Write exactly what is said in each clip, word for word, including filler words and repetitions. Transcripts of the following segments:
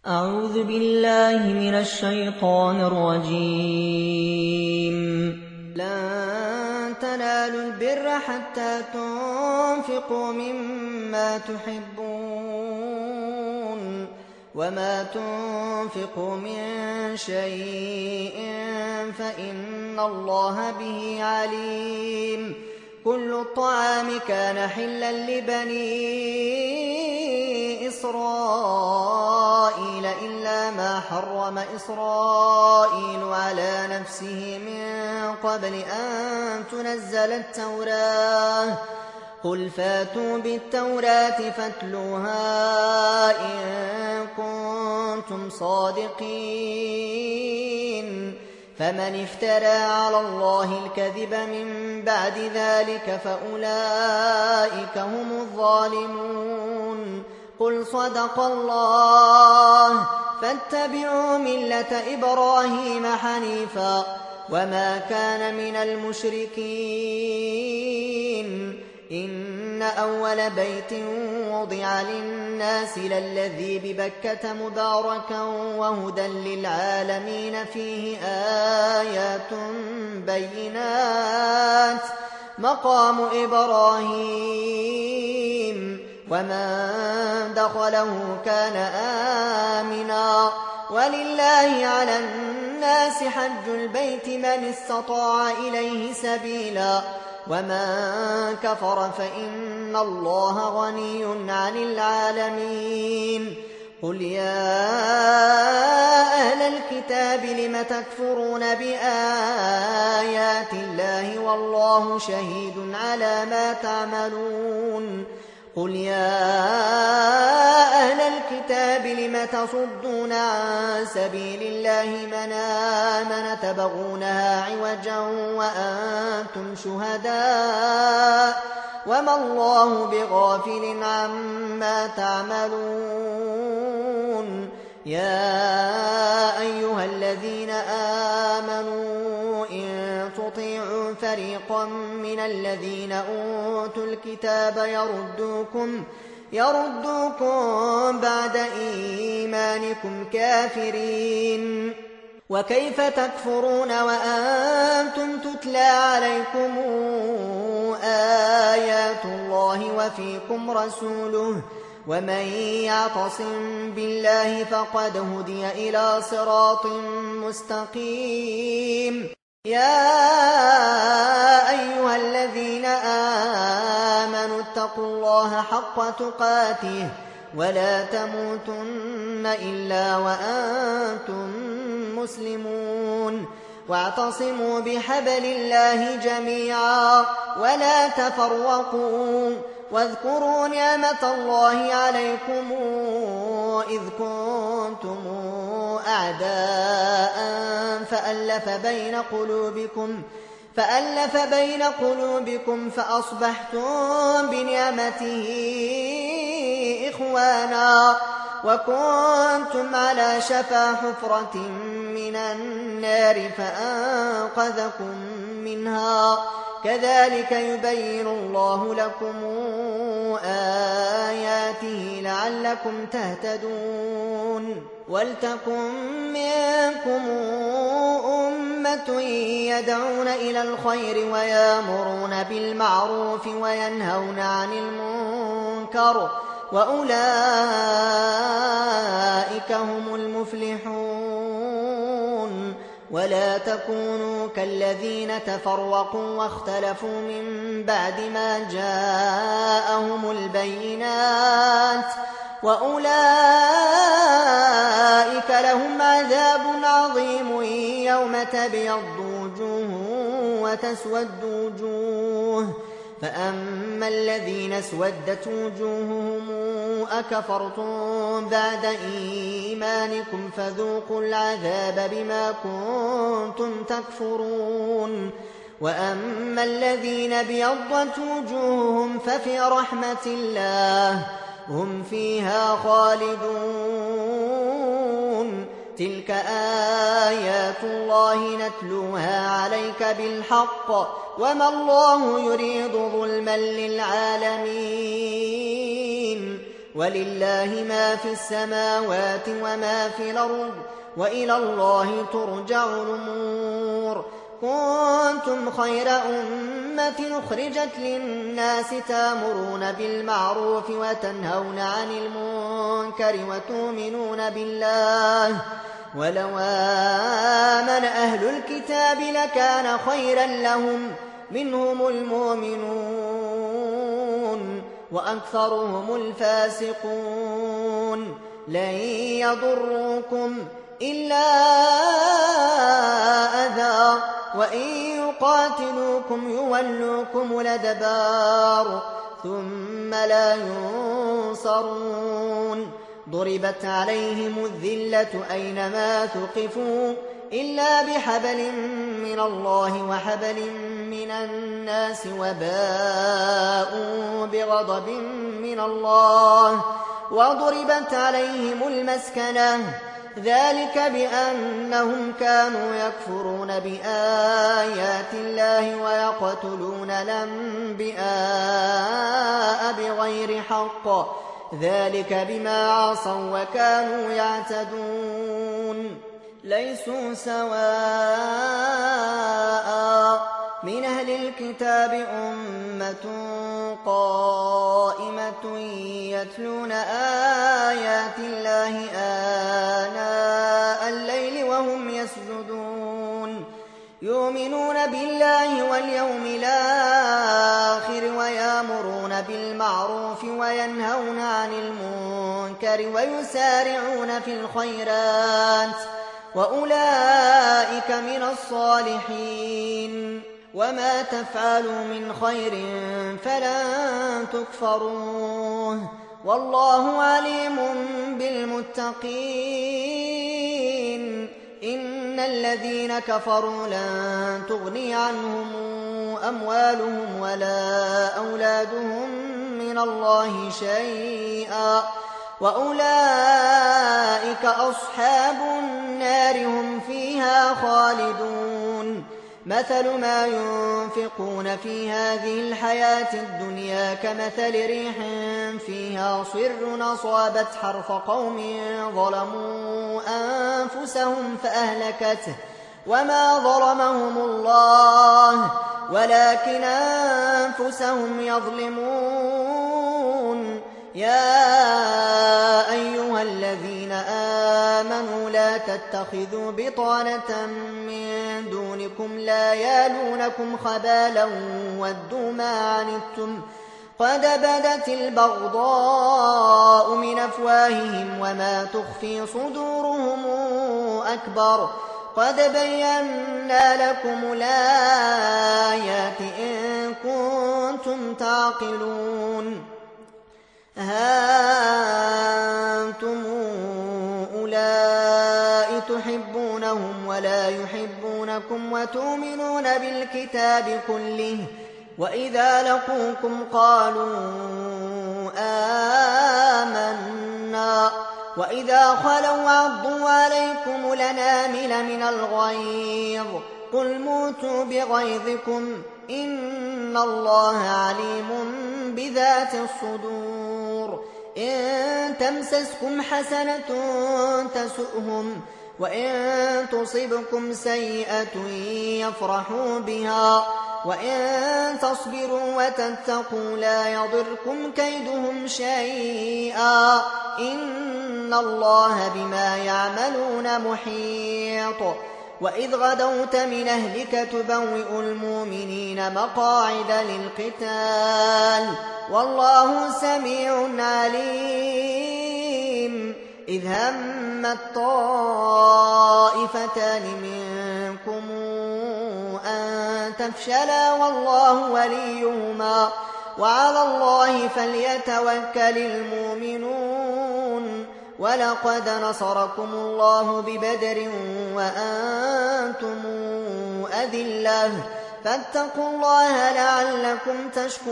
أعوذ بالله من الشيطان الرجيم. لن تنالوا البر حتى تنفقوا مما تحبون وما تنفقوا من شيء فإن الله به عليم. كل الطعام كان حلا لبني إسرائيل إلا ما حرم إسرائيل على نفسه من قبل أن تنزل التوراة. قل فاتوا بالتوراة فاتلوها إن كنتم صادقين. فمن افترى على الله الكذب من بعد ذلك فأولئك هم الظالمون. قل صدق الله فاتبعوا ملة إبراهيم حنيفا وما كان من المشركين. إن أول بيت وضع للناس للذي ببكة مباركا وهدى للعالمين فيه آيات بينات مقام إبراهيم ومن دخله كان آمنا. ولله على الناس حج البيت من استطاع إليه سبيلا ومن كفر فإن الله غني عن العالمين. قل يا أهل الكتاب لم تكفرون بآيات الله والله شهيد على ما تعملون. قل يا أهل الكتاب لم تصدون عن سبيل الله من آمن تبغونها عوجا وأنتم شهداء وما الله بغافل عما تعملون. يا أيها الذين آمنوا إن تطيعوا فريقا من الذين أوتوا الكتاب يردوكم يردوكم بعد إيمانكم كافرين. وكيف تكفرون وأنتم تتلى عليكم آيات الله وفيكم رسوله ومن يعتصم بالله فقد هدي إلى صراط مستقيم. يا أيها الذين آمنوا اتقوا الله حق تقاته ولا تموتن إلا وأنتم مسلمون. واعتصموا بحبل الله جميعا ولا تفرقوا واذكروا نعمة الله عليكم إذ كنتم أعداء فألف بين قلوبكم فألف بين قلوبكم فأصبحتم بنعمته إخوانا وكنتم على شفا حفرة من النار فأنقذكم منها. كذلك يبين الله لكم آياته لعلكم تهتدون. ولتكن منكم أمة يدعون إلى الخير ويأمرون بالمعروف وينهون عن المنكر وأولئك هم المفلحون. ولا تكونوا كالذين تفرقوا واختلفوا من بعد ما جاءهم البينات وأولئك لهم عذاب عظيم يوم تبيض وجوه وتسود وجوه. فأما الذين اسودت وجوههم أكفرتم بعد إيمانكم فذوقوا العذاب بما كنتم تكفرون. وأما الذين ابيضت وجوههم ففي رحمة الله هم فيها خالدون. تلك آيات الله نتلوها عليك بالحق وما الله يريد ظلما للعالمين. ولله ما في السماوات وما في الأرض وإلى الله ترجع الأمور. كنتم خير أمة أخرجت للناس تأمرون بالمعروف وتنهون عن المنكر وتؤمنون بالله ولو آمن أهل الكتاب لكان خيرا لهم منهم المؤمنون وأكثرهم الفاسقون. لن يضروكم إلا أذى وإن يقاتلوكم يولوكم الأدبار ثم لا ينصرون. ضربت عليهم الذلة أينما ثقفوا إلا بحبل من الله وحبل من الناس وباءوا بغضب من الله وضربت عليهم المسكنة ذلك بأنهم كانوا يكفرون بآيات الله ويقتلون الأنبياء بغير حق ذلك بما عصوا وكانوا يعتدون. ليسوا سواء من أهل الكتاب أمة قائمة يتلون آيات الله آناء الليل وهم يسجدون يؤمنون بالله واليوم الآخر ويأمرون بالمعروف وينهون عن المنكر ويسارعون في الخيرات وأولئك من الصالحين. وما تفعلوا من خير فلن تكفروه والله عليم بالمتقين. إن الذين كفروا لن تغني عنهم أموالهم ولا أولادهم من الله شيئا وأولئك أصحاب النار هم فيها خالدون. مثل ما ينفقون في هذه الحياة الدنيا كمثل ريح فيها صر أصابت حرث قوم ظلموا أنفسهم فأهلكته وما ظلمهم الله ولكن أنفسهم يظلمون. يا أيها الذين آمنوا لا تتخذوا بطانة من دونكم لا يالونكم خبالا ودوا ما عنتم قد بدت البغضاء من أفواههم وما تخفي صدورهم أكبر قد بينا لكم الآيات إن كنتم تعقلون. ها أنتم أولئك تحبونهم ولا يحبونكم وتؤمنون بالكتاب كله وإذا لقوكم قالوا آمنا وإذا خلوا عضوا عليكم الأنامل من الغيظ قل موتوا بغيظكم إن الله عليم بذات الصدور. إن تمسسكم حسنة تسؤهم وإن تصبكم سيئة يفرحوا بها وإن تصبروا وتتقوا لا يضركم كيدهم شيئا إن الله بما يعملون محيط. وإذ غدوت من أهلك تبوئ المؤمنين مقاعد للقتال والله سميع عليم. إذ همت طائفتان منكم أن تفشلا والله وليهما وعلى الله فليتوكل المؤمنون. ولقد نصركم الله ببدر وأنتم أذلة فاتقوا الله لعلكم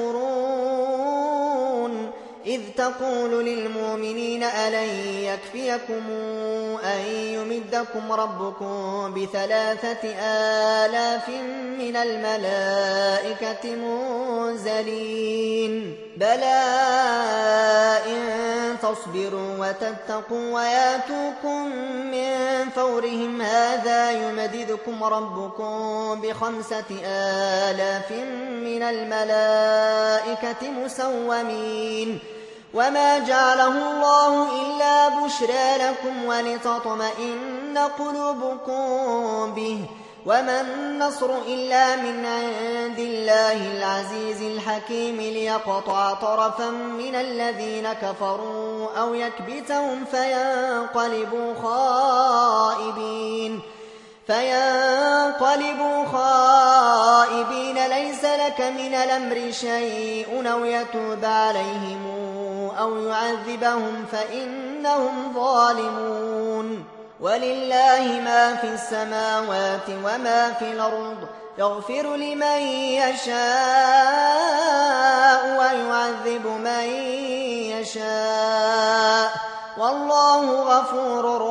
تشكرون. إذ تقول للمؤمنين ألن يكفيكم أن يمدكم ربكم بثلاثة آلاف من الملائكة منزلين بلى إن تصبروا وتتقوا وياتوكم من فورهم هذا يمددكم ربكم بخمسة آلاف من الملائكة مسومين وما جعله الله إلا بشرى لكم ولتطمئن قلوبكم به وما النصر إلا من عند الله العزيز الحكيم ليقطع طرفا من الذين كفروا أو يكبتهم فينقلبوا خائبين فينقلبوا خائبين ليس لك من الأمر شيء أو يتوب عليهم أو يعذبهم فإنهم ظالمون ولله ما في السماوات وما في الأرض يغفر لمن يشاء ويعذب من يشاء والله غفور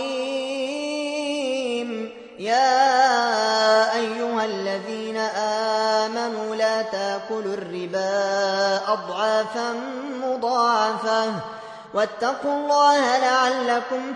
رحيم يا أيها الذين آمنوا لا تأكلوا الربا أضعافا مضاعفة واتقوا الله لعلكم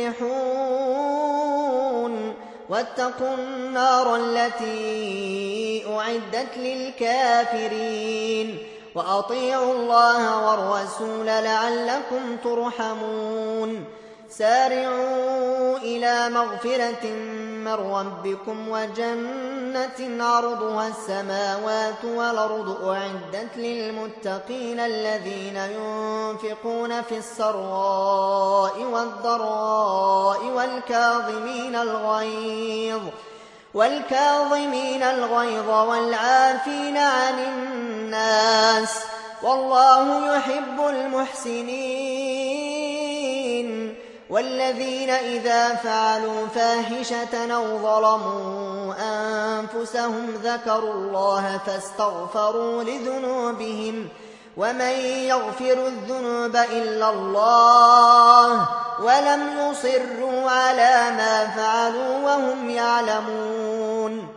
تفلحون واتقوا النار التي أعدت للكافرين وأطيعوا الله والرسول لعلكم ترحمون سارعوا إلى مغفرة من ربكم وجنة عرضها السماوات والأرض أعدت للمتقين الذين ينفقون في السراء والضراء والكاظمين الغيظ والكاظمين الغيظ والعافين عن الناس والله يحب المحسنين والذين إذا فعلوا فاحشة أو ظلموا أنفسهم ذكروا الله فاستغفروا لذنوبهم ومن يغفر الذنوب إلا الله ولم يصروا على ما فعلوا وهم يعلمون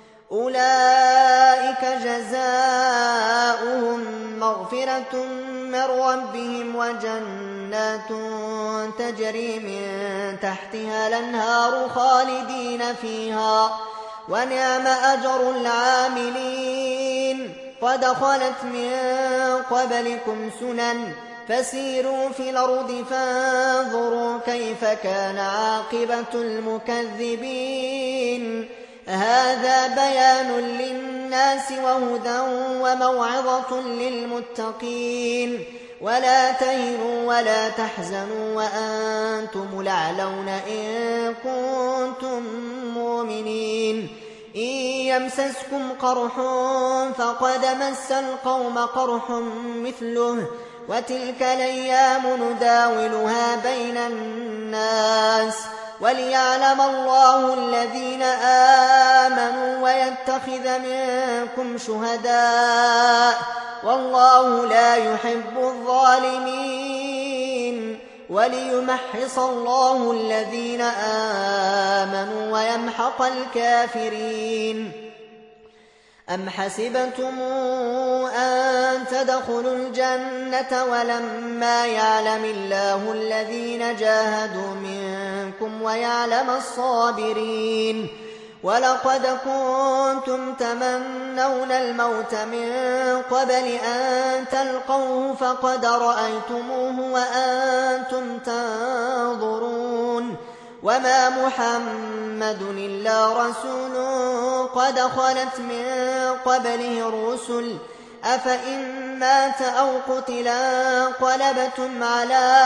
أولئك جزاؤهم مغفرة من ربهم وجنات تجري من تحتها الأنهار خالدين فيها ونعم أجر العاملين قد خلت من قبلكم سنن فسيروا في الأرض فانظروا كيف كان عاقبة المكذبين هذا بيان للناس وهدى وموعظة للمتقين ولا تهنوا ولا تحزنوا وأنتم الأعلون إن كنتم مؤمنين إن يمسسكم قرح فقد مس القوم قرح مثله وتلك الأيام نداولها بين الناس وليعلم الله الذين آمنوا ويتخذ منكم شهداء والله لا يحب الظالمين وليمحص الله الذين آمنوا ويمحق الكافرين أم حسبتم أن تدخلوا الجنة ولما يعلم الله الذين جاهدوا منكم ويعلم الصابرين ولقد كنتم تمنون الموت من قبل أن تلقوه فقد رأيتموه وأنتم تنظرون وما محمد إلا رسول قد خلت من قبله الرسل أفإن مات أو قتلا انقلبتم على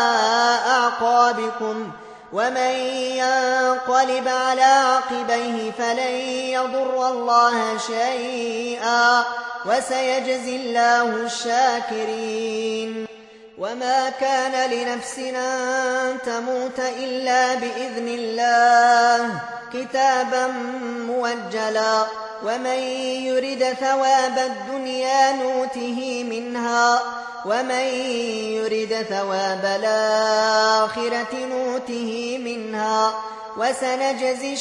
أعقابكم ومن ينقلب على عقبيه فلن يضر الله شيئا وسيجزي الله الشاكرين وما كان لنفس أن تموت إلا بإذن الله كتابا موجلا ومن يرد ثواب الدنيا نوته منها ومن يرد ثواب الآخرة نوته منها وسنجزي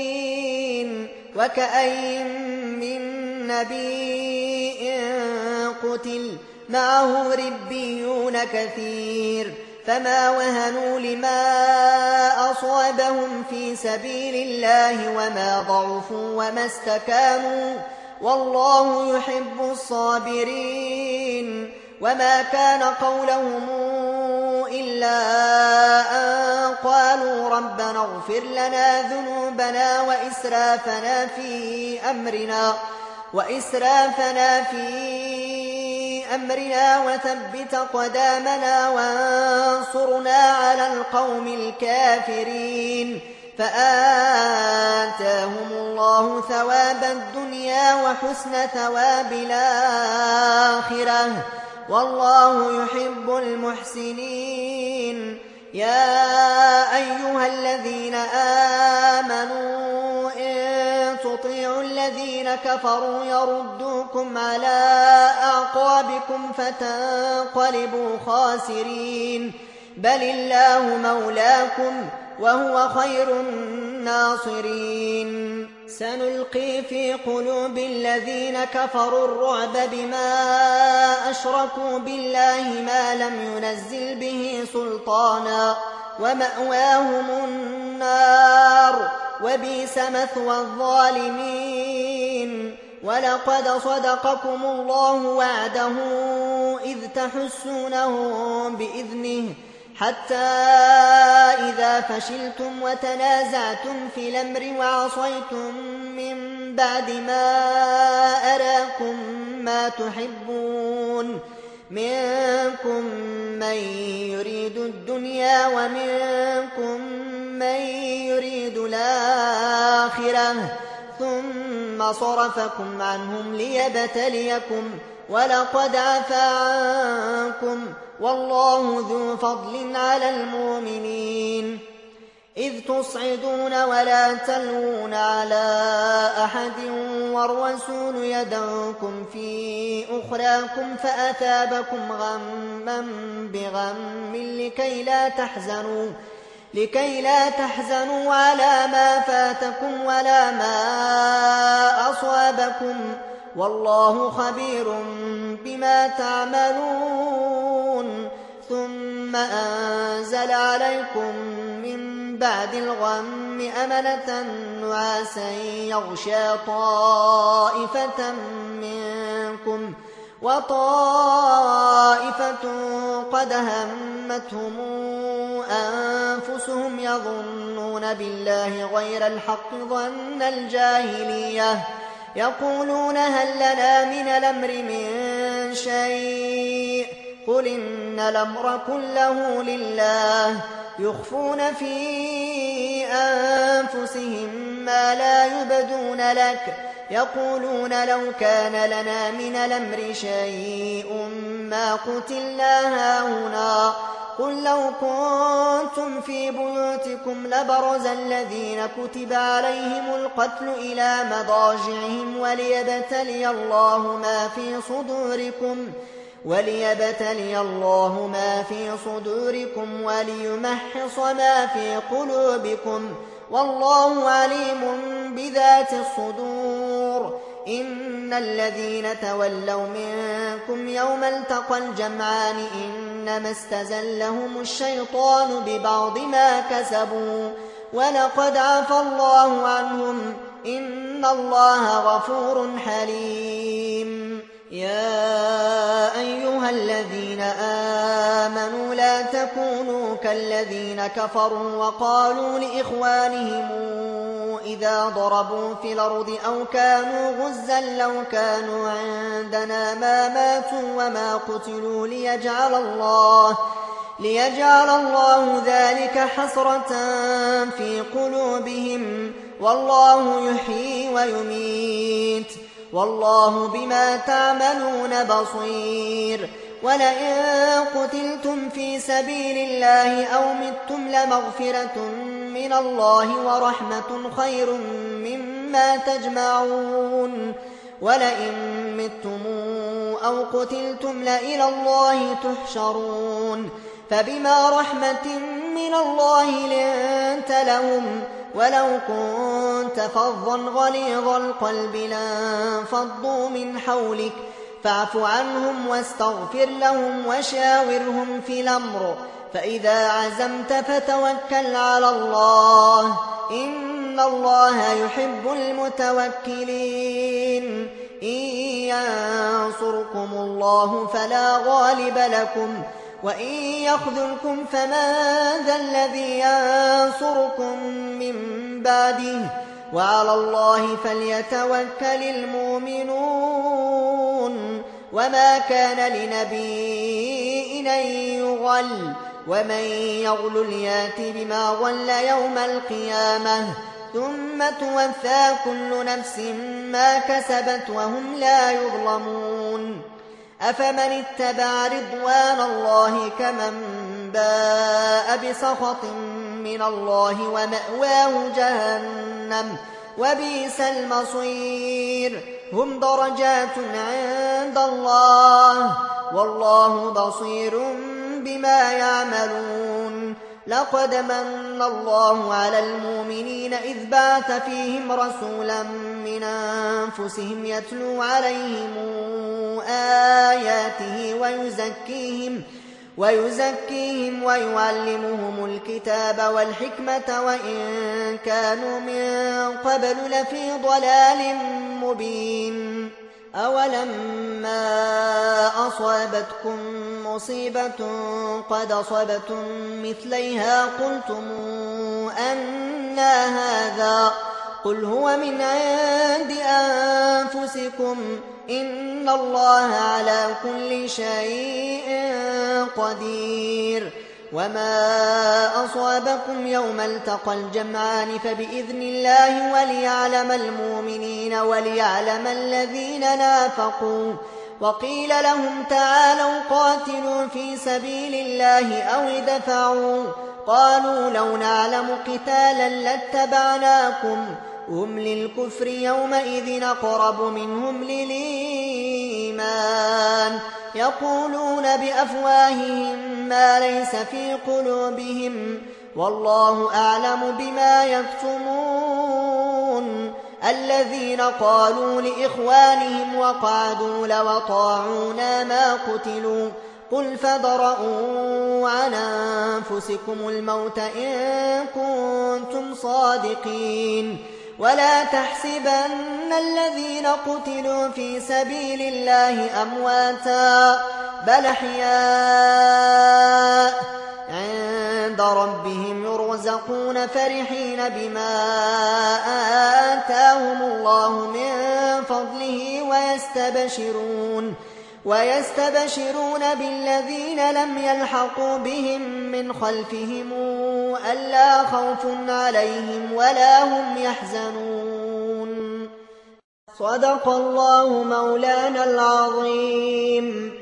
الشاكرين وكأين من نبي قتل معه ربيون كثير فما وهنوا لما أصابهم في سبيل الله وما ضعفوا وما استكانوا والله يحب الصابرين. وما كان قولهم إلا أن قالوا ربنا اغفر لنا ذنوبنا وإسرافنا في أمرنا وإسرافنا في أمرنا وثبت قدامنا وانصرنا على القوم الكافرين. فآتاهم الله ثواب الدنيا وحسن ثواب الآخرة والله يحب المحسنين. يا أيها الذين آمنوا إن تطيعوا الذين كفروا يردوكم على أعقابكم فتنقلبوا خاسرين بل الله مولاكم وهو خير الناصرين. سنلقي في قلوب الذين كفروا الرعب بما أشركوا بالله ما لم ينزل به سلطانا ومأواهم النار وبئس مثوى الظالمين. ولقد صدقكم الله وعده إذ تحسونهم بإذنه حتى إذا فشلتم وتنازعتم في الأمر وعصيتم من بعد ما أراكم ما تحبون منكم من يريد الدنيا ومنكم من يريد الآخرة ثم صرفكم عنهم ليبتليكم ولقد عفا عنكم والله ذو فضل على المؤمنين. إذ تصعدون ولا تلوون على أحد والرسول يدعوكم في أخراكم فأثابكم غما بغم لكي لا تحزنوا لكي لا تحزنوا على ما فاتكم ولا ما أصابكم والله خبير بما تعملون. ثم أنزل عليكم من بعد الغم أمنة نعاسا يغشى طائفة منكم وطائفة قد همتهم أنفسهم يظنون بالله غير الحق ظن الجاهلية يقولون هل لنا من الأمر من شيء قل إن الأمر كله لله يخفون في أنفسهم ما لا يبدون لك يقولون لو كان لنا من الأمر شيء ما قتلنا هاهنا قل لو كنتم في بيوتكم لبرز الذين كتب عليهم القتل إلى مضاجعهم وليبتلي الله ما في صدوركم وليبتلي الله ما في صدوركم وليمحص ما في قلوبكم والله عليم بذات الصدور. إن الذين تولوا منكم يوم التقى الجمعان إنما استزلهم الشيطان ببعض ما كسبوا ولقد عفى الله عنهم إن الله غفور حليم. يا أيها الذين آمنوا لا تكونوا كالذين كفروا وقالوا لإخوانهم إذا ضربوا في الأرض أو كانوا غزا لو كانوا عندنا ما ماتوا وما قتلوا ليجعل الله ليجعل الله ذلك حسرة في قلوبهم والله يحيي ويميت والله بما تعملون بصير. ولئن قتلتم في سبيل الله أو متم لمغفرة من الله ورحمة خير مما تجمعون. ولئن متم أو قتلتم لإلى الله تحشرون. فبما رحمة من الله لنت لهم ولو كنت فظا غليظ القلب لانفضوا من حولك فاعف عنهم واستغفر لهم وشاورهم في الأمر فإذا عزمت فتوكل على الله إن الله يحب المتوكلين إن ينصركم الله فلا غالب لكم وإن يخذلكم فمن ذا الذي ينصركم من بعده وعلى الله فليتوكل المؤمنون وما كان لنبي أن يغل ومن يغل يات بما غل يوم القيامة ثم توفى كل نفس ما كسبت وهم لا يظلمون أفمن اتبع رضوان الله كمن باء بسخط من الله ومأواه جهنم وبئس المصير هم درجات عند الله والله بصير بما يعملون لقد من الله على المؤمنين إذ بعث فيهم رسولا من أنفسهم يتلو عليهم آياته ويزكيهم ويزكيهم ويعلمهم الكتاب والحكمة وإن كانوا من قبل لفي ضلال مبين أولما أصابتكم مصيبة قد أصبتم مثليها قلتم أنى هذا قل هو من عند أنفسكم إن الله على كل شيء قدير وما أصابكم يوم التقى الجمعان فبإذن الله وليعلم المؤمنين وليعلم الذين نافقوا وقيل لهم تعالوا قاتلوا في سبيل الله أو ادفعوا قالوا لو نعلم قتالا لاتبعناكم هم للكفر يومئذ أقرب منهم للإيمان يقولون بأفواههم ما ليس في قلوبهم والله أعلم بما يكتمون الذين قالوا لإخوانهم وقعدوا لو طاعونا ما قتلوا قل فادرءوا عن أنفسكم الموت إن كنتم صادقين ولا تحسبن الذين قتلوا في سبيل الله أمواتا بل أحياء عند ربهم يرزقون فرحين بما آتاهم الله من فضله ويستبشرون ويستبشرون بالذين لم يلحقوا بهم من خلفهم ألا خوف عليهم ولا هم يحزنون صدق الله مولانا العظيم.